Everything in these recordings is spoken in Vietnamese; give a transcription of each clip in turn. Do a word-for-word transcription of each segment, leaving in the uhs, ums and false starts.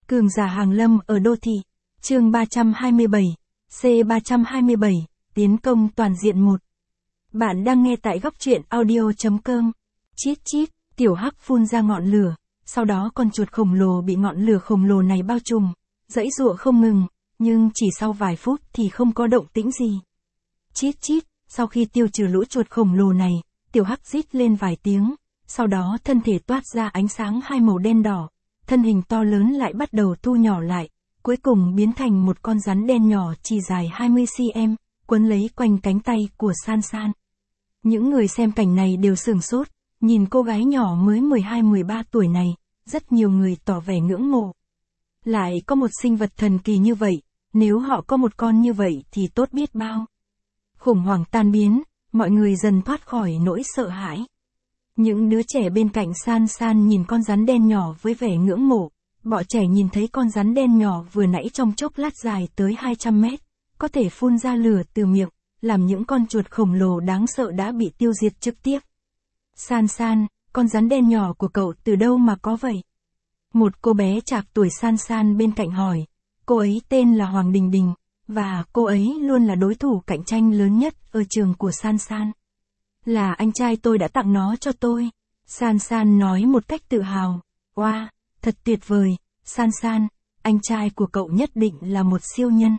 Cường giả hàng lâm ở đô thị. Chương ba trăm hai mươi bảy, C ba trăm hai mươi bảy, tiến công toàn diện một. Bạn đang nghe tại góc truyện audio chấm com. Chít chít, tiểu hắc phun ra ngọn lửa, sau đó con chuột khổng lồ bị ngọn lửa khổng lồ này bao trùm, giãy giụa không ngừng, nhưng chỉ sau vài phút thì không có động tĩnh gì. Chít chít, sau khi tiêu trừ lũ chuột khổng lồ này, tiểu hắc rít lên vài tiếng, sau đó thân thể toát ra ánh sáng hai màu đen đỏ, thân hình to lớn lại bắt đầu thu nhỏ lại, cuối cùng biến thành một con rắn đen nhỏ chỉ dài hai mươi xăng-ti-mét, quấn lấy quanh cánh tay của San San. Những người xem cảnh này đều sửng sốt, nhìn cô gái nhỏ mới mười hai mười ba tuổi này, rất nhiều người tỏ vẻ ngưỡng mộ. Lại có một sinh vật thần kỳ như vậy, nếu họ có một con như vậy thì tốt biết bao. Khủng hoảng tan biến, mọi người dần thoát khỏi nỗi sợ hãi. Những đứa trẻ bên cạnh San San nhìn con rắn đen nhỏ với vẻ ngưỡng mộ. Bọn trẻ nhìn thấy con rắn đen nhỏ vừa nãy trong chốc lát dài tới hai trăm mét, có thể phun ra lửa từ miệng, làm những con chuột khổng lồ đáng sợ đã bị tiêu diệt trực tiếp. San San, con rắn đen nhỏ của cậu từ đâu mà có vậy? Một cô bé trạc tuổi San San bên cạnh hỏi. Cô ấy tên là Hoàng Đình Đình, và cô ấy luôn là đối thủ cạnh tranh lớn nhất ở trường của San San. Là anh trai tôi đã tặng nó cho tôi. San San nói một cách tự hào. Wow, thật tuyệt vời, San San, anh trai của cậu nhất định là một siêu nhân.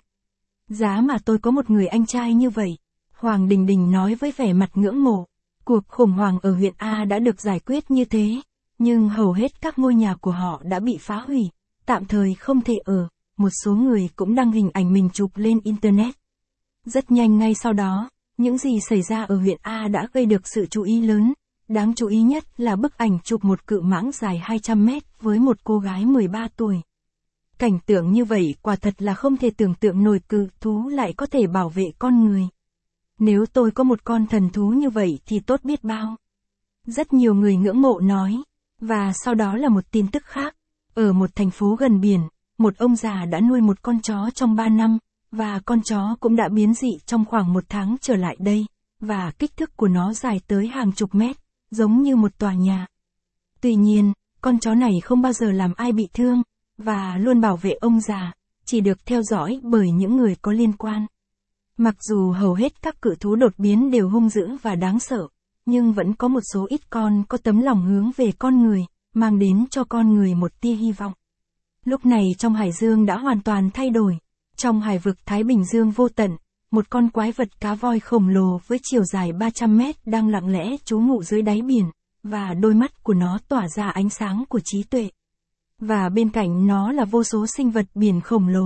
Giá mà tôi có một người anh trai như vậy. Hoàng Đình Đình nói với vẻ mặt ngưỡng mộ. Cuộc khủng hoảng ở huyện A đã được giải quyết như thế, nhưng hầu hết các ngôi nhà của họ đã bị phá hủy, tạm thời không thể ở. Một số người cũng đăng hình ảnh mình chụp lên Internet. Rất nhanh ngay sau đó, những gì xảy ra ở huyện A đã gây được sự chú ý lớn. Đáng chú ý nhất là bức ảnh chụp một cự mãng dài hai trăm mét với một cô gái mười ba tuổi. Cảnh tượng như vậy quả thật là không thể tưởng tượng nổi, cự thú lại có thể bảo vệ con người. Nếu tôi có một con thần thú như vậy thì tốt biết bao. Rất nhiều người ngưỡng mộ nói. Và sau đó là một tin tức khác. Ở một thành phố gần biển, một ông già đã nuôi một con chó trong ba năm, và con chó cũng đã biến dị trong khoảng một tháng trở lại đây, và kích thước của nó dài tới hàng chục mét, giống như một tòa nhà. Tuy nhiên, con chó này không bao giờ làm ai bị thương, và luôn bảo vệ ông già, chỉ được theo dõi bởi những người có liên quan. Mặc dù hầu hết các cự thú đột biến đều hung dữ và đáng sợ, nhưng vẫn có một số ít con có tấm lòng hướng về con người, mang đến cho con người một tia hy vọng. Lúc này trong hải dương đã hoàn toàn thay đổi. Trong hải vực Thái Bình Dương vô tận, một con quái vật cá voi khổng lồ với chiều dài ba trăm mét đang lặng lẽ trú ngụ dưới đáy biển, và đôi mắt của nó tỏa ra ánh sáng của trí tuệ. Và bên cạnh nó là vô số sinh vật biển khổng lồ.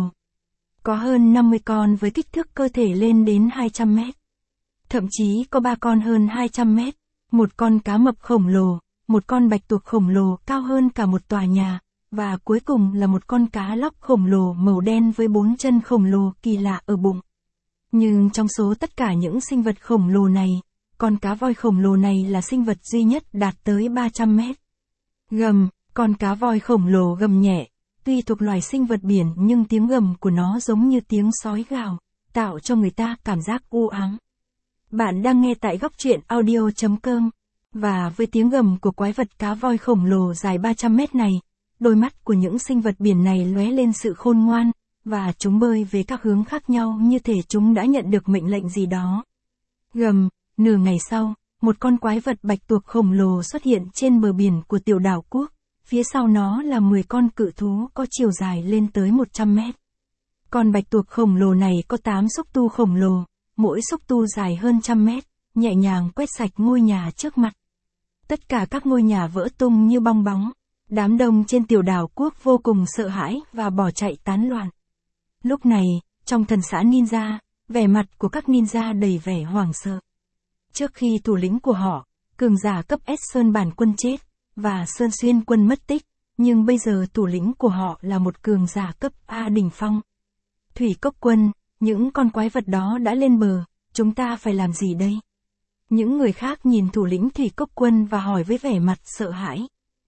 Có hơn năm mươi con với kích thước cơ thể lên đến hai trăm mét. Thậm chí có ba con hơn hai trăm mét, một con cá mập khổng lồ, một con bạch tuộc khổng lồ cao hơn cả một tòa nhà. Và cuối cùng là một con cá lóc khổng lồ màu đen với bốn chân khổng lồ kỳ lạ ở bụng. Nhưng trong số tất cả những sinh vật khổng lồ này, con cá voi khổng lồ này là sinh vật duy nhất đạt tới ba trăm mét. Gầm, con cá voi khổng lồ gầm nhẹ, tuy thuộc loài sinh vật biển nhưng tiếng gầm của nó giống như tiếng sói gào, tạo cho người ta cảm giác u ám. Bạn đang nghe tại góc truyện audio chấm com, và với tiếng gầm của quái vật cá voi khổng lồ dài ba trăm mét này, đôi mắt của những sinh vật biển này lóe lên sự khôn ngoan, và chúng bơi về các hướng khác nhau như thể chúng đã nhận được mệnh lệnh gì đó. Gầm, nửa ngày sau, một con quái vật bạch tuộc khổng lồ xuất hiện trên bờ biển của tiểu đảo quốc, phía sau nó là mười con cự thú có chiều dài lên tới một trăm mét. Con bạch tuộc khổng lồ này có tám xúc tu khổng lồ, mỗi xúc tu dài hơn trăm mét, nhẹ nhàng quét sạch ngôi nhà trước mặt. Tất cả các ngôi nhà vỡ tung như bong bóng. Đám đông trên tiểu đảo quốc vô cùng sợ hãi và bỏ chạy tán loạn. Lúc này, trong thần xã ninja, vẻ mặt của các ninja đầy vẻ hoảng sợ. Trước khi thủ lĩnh của họ, cường giả cấp S Sơn Bản Quân chết, và Sơn Xuyên Quân mất tích, nhưng bây giờ thủ lĩnh của họ là một cường giả cấp A đỉnh phong. Thủy Cốc Quân, những con quái vật đó đã lên bờ, chúng ta phải làm gì đây? Những người khác nhìn thủ lĩnh Thủy Cốc Quân và hỏi với vẻ mặt sợ hãi.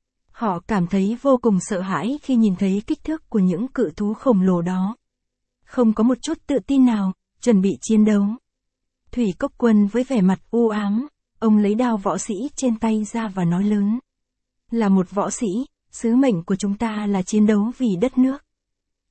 Họ cảm thấy vô cùng sợ hãi khi nhìn thấy kích thước của những cự thú khổng lồ đó. Không có một chút tự tin nào, chuẩn bị chiến đấu. Thủy Cốc Quân với vẻ mặt u ám, ông lấy đao võ sĩ trên tay ra và nói lớn. Là một võ sĩ, sứ mệnh của chúng ta là chiến đấu vì đất nước.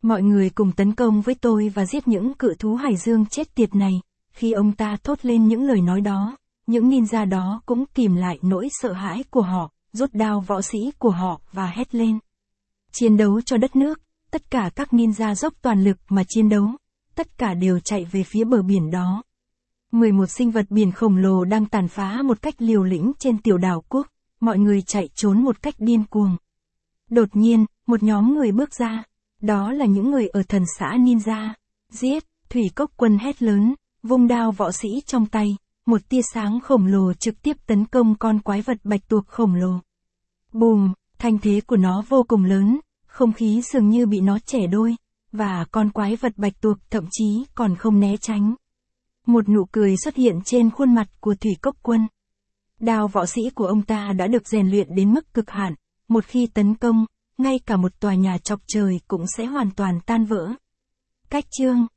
Mọi người cùng tấn công với tôi và giết những cự thú hải dương chết tiệt này. Khi ông ta thốt lên những lời nói đó, những ninja đó cũng kìm lại nỗi sợ hãi của họ, rút đao võ sĩ của họ và hét lên. Chiến đấu cho đất nước, tất cả các ninja dốc toàn lực mà chiến đấu, tất cả đều chạy về phía bờ biển đó. mười một sinh vật biển khổng lồ đang tàn phá một cách liều lĩnh trên tiểu đảo quốc, mọi người chạy trốn một cách điên cuồng. Đột nhiên, một nhóm người bước ra, đó là những người ở thần xã ninja. Giết, Thủy Cốc Quân hét lớn, vung đao võ sĩ trong tay, một tia sáng khổng lồ trực tiếp tấn công con quái vật bạch tuộc khổng lồ. Bùm, thanh thế của nó vô cùng lớn, không khí dường như bị nó chẻ đôi, và con quái vật bạch tuộc thậm chí còn không né tránh. Một nụ cười xuất hiện trên khuôn mặt của Thủy Cốc Quân. Đao võ sĩ của ông ta đã được rèn luyện đến mức cực hạn, một khi tấn công, ngay cả một tòa nhà chọc trời cũng sẽ hoàn toàn tan vỡ. Cách chương